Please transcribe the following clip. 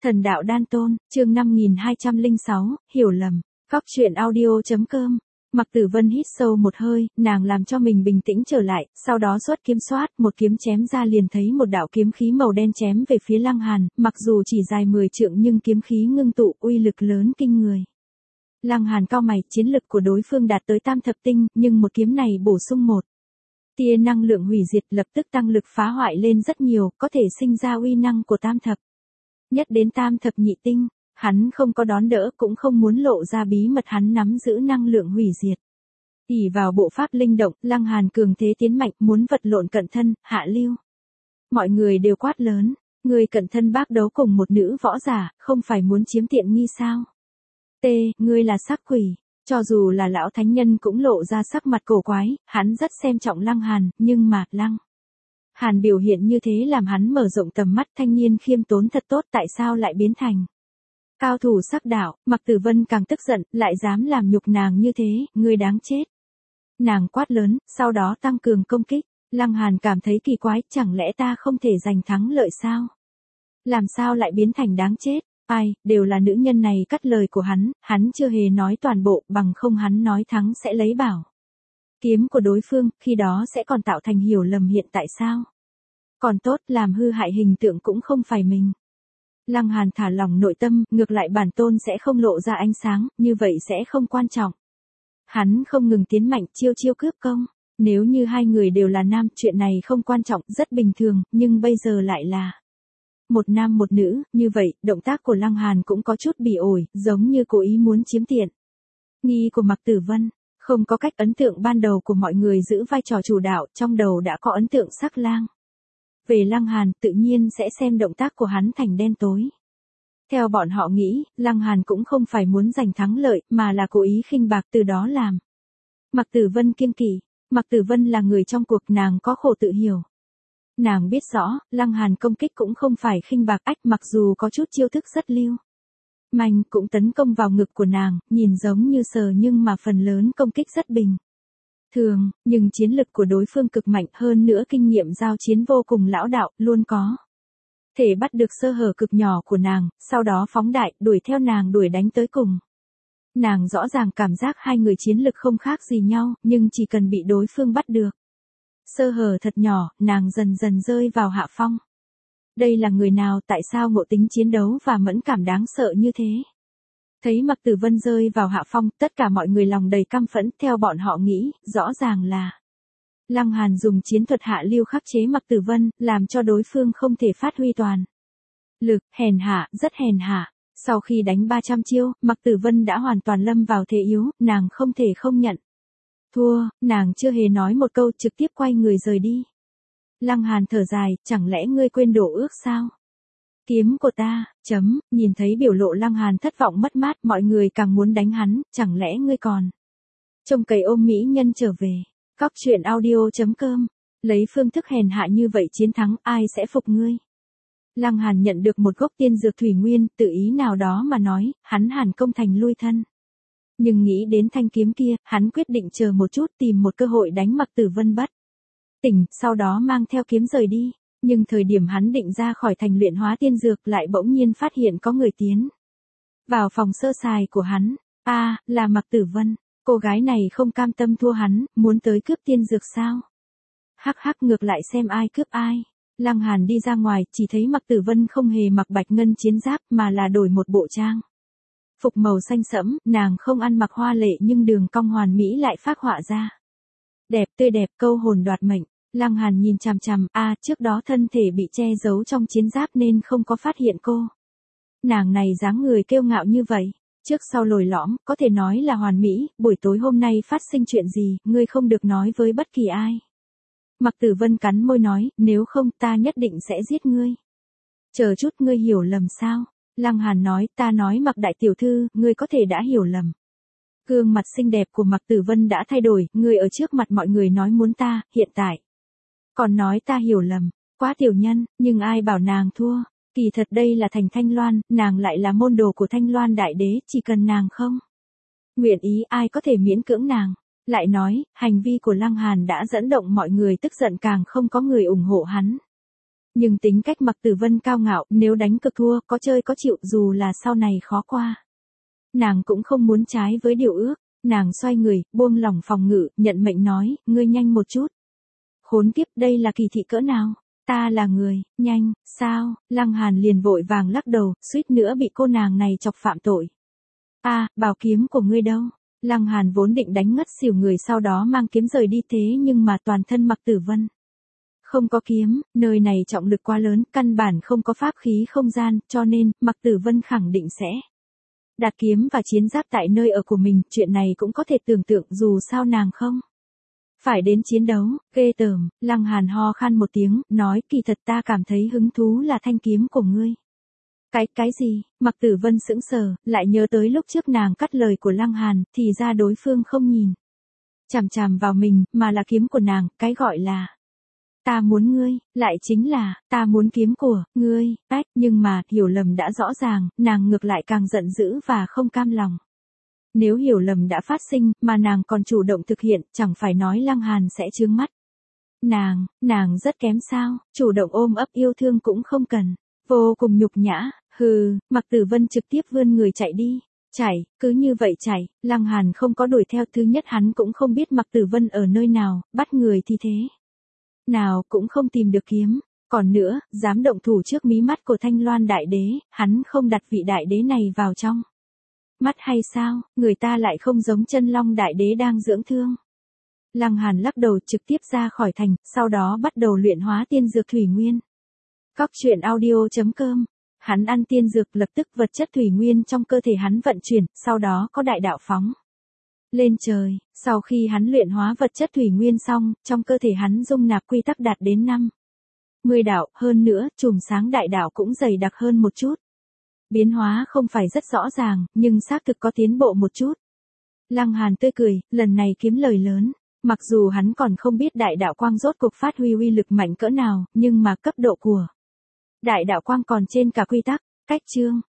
Thần đạo đan tôn, chương 5206, hiểu lầm. Góc truyện audio.com. Mạc Tử Vân hít sâu một hơi, nàng làm cho mình bình tĩnh trở lại, sau đó xuất kiếm xoát, một kiếm chém ra liền thấy một đạo kiếm khí màu đen chém về phía Lăng Hàn, mặc dù chỉ dài 10 trượng nhưng kiếm khí ngưng tụ, uy lực lớn kinh người. Lăng Hàn cau mày, chiến lực của đối phương đạt tới tam thập tinh, nhưng một kiếm này bổ sung một tia năng lượng hủy diệt, lập tức tăng lực phá hoại lên rất nhiều, có thể sinh ra uy năng của tam thập. Nhất đến tam thập nhị tinh, hắn không có đón đỡ cũng không muốn lộ ra bí mật hắn nắm giữ năng lượng hủy diệt. Ỷ vào bộ pháp linh động, Lăng Hàn cường thế tiến mạnh, muốn vật lộn cận thân, hạ lưu. Mọi người đều quát lớn, người cận thân bác đấu cùng một nữ võ giả, không phải muốn chiếm tiện nghi sao? Ngươi là sắc quỷ. Cho dù là lão thánh nhân cũng lộ ra sắc mặt cổ quái, hắn rất xem trọng Lăng Hàn, nhưng mà, Lăng Hàn biểu hiện như thế làm hắn mở rộng tầm mắt, thanh niên khiêm tốn thật tốt, tại sao lại biến thành cao thủ sắc đạo? Mạc Tử Vân càng tức giận, lại dám làm nhục nàng như thế, ngươi đáng chết. Nàng quát lớn, sau đó tăng cường công kích. Lăng Hàn cảm thấy kỳ quái, chẳng lẽ ta không thể giành thắng lợi sao? Làm sao lại biến thành đáng chết? Ai, đều là nữ nhân này cắt lời của hắn chưa hề nói toàn bộ, bằng không hắn nói thắng sẽ lấy bảo kiếm của đối phương, khi đó sẽ còn tạo thành hiểu lầm hiện tại sao? Còn tốt, làm hư hại hình tượng cũng không phải mình. Lăng Hàn thả lỏng nội tâm, ngược lại bản tôn sẽ không lộ ra ánh sáng, như vậy sẽ không quan trọng. Hắn không ngừng tiến mạnh, chiêu chiêu cướp công. Nếu như hai người đều là nam, chuyện này không quan trọng, rất bình thường, nhưng bây giờ lại là một nam một nữ, như vậy, động tác của Lăng Hàn cũng có chút bị ổi, giống như cố ý muốn chiếm tiện nghi của Mạc Tử Vân. Không có cách, ấn tượng ban đầu của mọi người giữ vai trò chủ đạo, trong đầu đã có ấn tượng sắc lang. Về Lăng Hàn, tự nhiên sẽ xem động tác của hắn thành đen tối. Theo bọn họ nghĩ, Lăng Hàn cũng không phải muốn giành thắng lợi, mà là cố ý khinh bạc, từ đó làm Mạc Tử Vân kiêng kỵ. Mạc Tử Vân là người trong cuộc, nàng có khổ tự hiểu. Nàng biết rõ, Lăng Hàn công kích cũng không phải khinh bạc, mặc dù có chút chiêu thức rất lưu manh, cũng tấn công vào ngực của nàng, nhìn giống như sờ nhưng mà phần lớn công kích rất bình thường, nhưng chiến lực của đối phương cực mạnh, hơn nữa kinh nghiệm giao chiến vô cùng lão đạo, luôn có thể bắt được sơ hở cực nhỏ của nàng, sau đó phóng đại, đuổi theo nàng, đuổi đánh tới cùng. Nàng rõ ràng cảm giác hai người chiến lực không khác gì nhau, nhưng chỉ cần bị đối phương bắt được sơ hở thật nhỏ, nàng dần dần rơi vào hạ phong. Đây là người nào, tại sao ngộ tính chiến đấu và mẫn cảm đáng sợ như thế? Thấy Mạc Tử Vân rơi vào hạ phong, tất cả mọi người lòng đầy căm phẫn, theo bọn họ nghĩ, rõ ràng là Lăng Hàn dùng chiến thuật hạ lưu khắc chế Mạc Tử Vân, làm cho đối phương không thể phát huy toàn lực, hèn hạ, rất hèn hạ. Sau khi đánh 300 chiêu, Mạc Tử Vân đã hoàn toàn lâm vào thế yếu, nàng không thể không nhận thua, nàng chưa hề nói một câu, trực tiếp quay người rời đi. Lăng Hàn thở dài, chẳng lẽ ngươi quên đổ ước sao? Kiếm của ta, nhìn thấy biểu lộ Lăng Hàn thất vọng mất mát, mọi người càng muốn đánh hắn, chẳng lẽ ngươi còn trông cậy ôm mỹ nhân trở về. Góc truyện audio.com, lấy phương thức hèn hạ như vậy chiến thắng, ai sẽ phục ngươi? Lăng Hàn nhận được một gốc tiên dược thủy nguyên, tự ý nào đó mà nói, hắn hàn công thành lui thân. Nhưng nghĩ đến thanh kiếm kia, hắn quyết định chờ một chút, tìm một cơ hội đánh Mạc Tử Vân bất tỉnh, sau đó mang theo kiếm rời đi. Nhưng thời điểm hắn định ra khỏi thành luyện hóa tiên dược, lại bỗng nhiên phát hiện có người tiến vào phòng sơ sài của hắn. Là Mạc Tử Vân. Cô gái này không cam tâm thua hắn, muốn tới cướp tiên dược sao? Hắc ngược lại xem ai cướp ai. Lăng Hàn đi ra ngoài, chỉ thấy Mạc Tử Vân không hề mặc bạch ngân chiến giáp, mà là đổi một bộ trang phục màu xanh sẫm, nàng không ăn mặc hoa lệ nhưng đường cong hoàn mỹ lại phác họa ra đẹp, tươi đẹp, câu hồn đoạt mệnh. Lăng Hàn nhìn chằm chằm, trước đó thân thể bị che giấu trong chiến giáp nên không có phát hiện cô nàng này dáng người kiêu ngạo như vậy, trước sau lồi lõm, có thể nói là hoàn mỹ. Buổi tối hôm nay phát sinh chuyện gì, ngươi không được nói với bất kỳ ai. Mạc Tử Vân cắn môi nói, nếu không ta nhất định sẽ giết ngươi. Chờ chút, ngươi hiểu lầm sao? Lăng Hàn nói, ta nói Mạc đại tiểu thư, ngươi có thể đã hiểu lầm. Gương mặt xinh đẹp của Mạc Tử Vân đã thay đổi, ngươi ở trước mặt mọi người nói muốn ta, hiện tại còn nói ta hiểu lầm, quá tiểu nhân, nhưng ai bảo nàng thua? Kỳ thật đây là thành Thanh Loan, nàng lại là môn đồ của Thanh Loan đại đế, chỉ cần nàng không nguyện ý, ai có thể miễn cưỡng nàng. Lại nói, hành vi của Lăng Hàn đã dẫn động mọi người tức giận, càng không có người ủng hộ hắn. Nhưng tính cách Mạc Tử Vân cao ngạo, nếu đánh cực thua, có chơi có chịu dù là sau này khó qua. Nàng cũng không muốn trái với điều ước, nàng xoay người, buông lỏng phòng ngự, nhận mệnh nói, ngươi nhanh một chút. Khốn kiếp, đây là kỳ thị cỡ nào? Ta là người, nhanh, sao? Lăng Hàn liền vội vàng lắc đầu, suýt nữa bị cô nàng này chọc phạm tội. Bảo kiếm của ngươi đâu? Lăng Hàn vốn định đánh ngất xỉu người sau đó mang kiếm rời đi thế nhưng mà toàn thân Mạc Tử Vân. Không có kiếm, nơi này trọng lực quá lớn, căn bản không có pháp khí không gian, cho nên, Mạc Tử Vân khẳng định sẽ đặt kiếm và chiến giáp tại nơi ở của mình, chuyện này cũng có thể tưởng tượng dù sao nàng không phải đến chiến đấu, ghê tởm. Lăng Hàn ho khan một tiếng, nói kỳ thật ta cảm thấy hứng thú là thanh kiếm của ngươi. Cái gì? Mạc Tử Vân sững sờ, lại nhớ tới lúc trước nàng cắt lời của Lăng Hàn, thì ra đối phương không nhìn chằm chằm vào mình, mà là kiếm của nàng, cái gọi là ta muốn ngươi, lại chính là, ta muốn kiếm của, ngươi, nhưng mà, hiểu lầm đã rõ ràng, nàng ngược lại càng giận dữ và không cam lòng. Nếu hiểu lầm đã phát sinh, mà nàng còn chủ động thực hiện, chẳng phải nói Lăng Hàn sẽ chướng mắt. Nàng rất kém sao, chủ động ôm ấp yêu thương cũng không cần, vô cùng nhục nhã, Mạc Tử Vân trực tiếp vươn người chạy đi. Cứ như vậy chạy, Lăng Hàn không có đuổi theo, thứ nhất hắn cũng không biết Mạc Tử Vân ở nơi nào, bắt người thì thế nào cũng không tìm được kiếm, còn nữa, dám động thủ trước mí mắt của Thanh Loan Đại Đế, hắn không đặt vị đại đế này vào trong mắt hay sao, người ta lại không giống Chân Long Đại Đế đang dưỡng thương. Lăng Hàn lắc đầu trực tiếp ra khỏi thành, sau đó bắt đầu luyện hóa tiên dược thủy nguyên. Cóc truyện audio.com. Hắn ăn tiên dược, lập tức vật chất thủy nguyên trong cơ thể hắn vận chuyển, sau đó có đại đạo phóng lên trời. Sau khi hắn luyện hóa vật chất thủy nguyên xong, trong cơ thể hắn dung nạp quy tắc đạt đến 50 đạo, hơn nữa, chùm sáng đại đạo cũng dày đặc hơn một chút. Biến hóa không phải rất rõ ràng, nhưng xác thực có tiến bộ một chút. Lăng Hàn tươi cười, lần này kiếm lời lớn. Mặc dù hắn còn không biết đại đạo quang rốt cuộc phát huy uy lực mạnh cỡ nào, nhưng mà cấp độ của đại đạo quang còn trên cả quy tắc. Cách chương